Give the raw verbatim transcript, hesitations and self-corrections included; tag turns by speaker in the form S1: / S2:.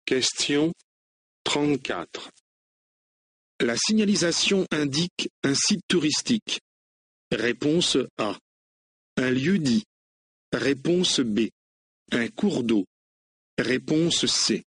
S1: Question trente-quatre. La signalisation indique un site touristique. Réponse A. Un lieu-dit. Réponse B. Un cours d'eau. Réponse C.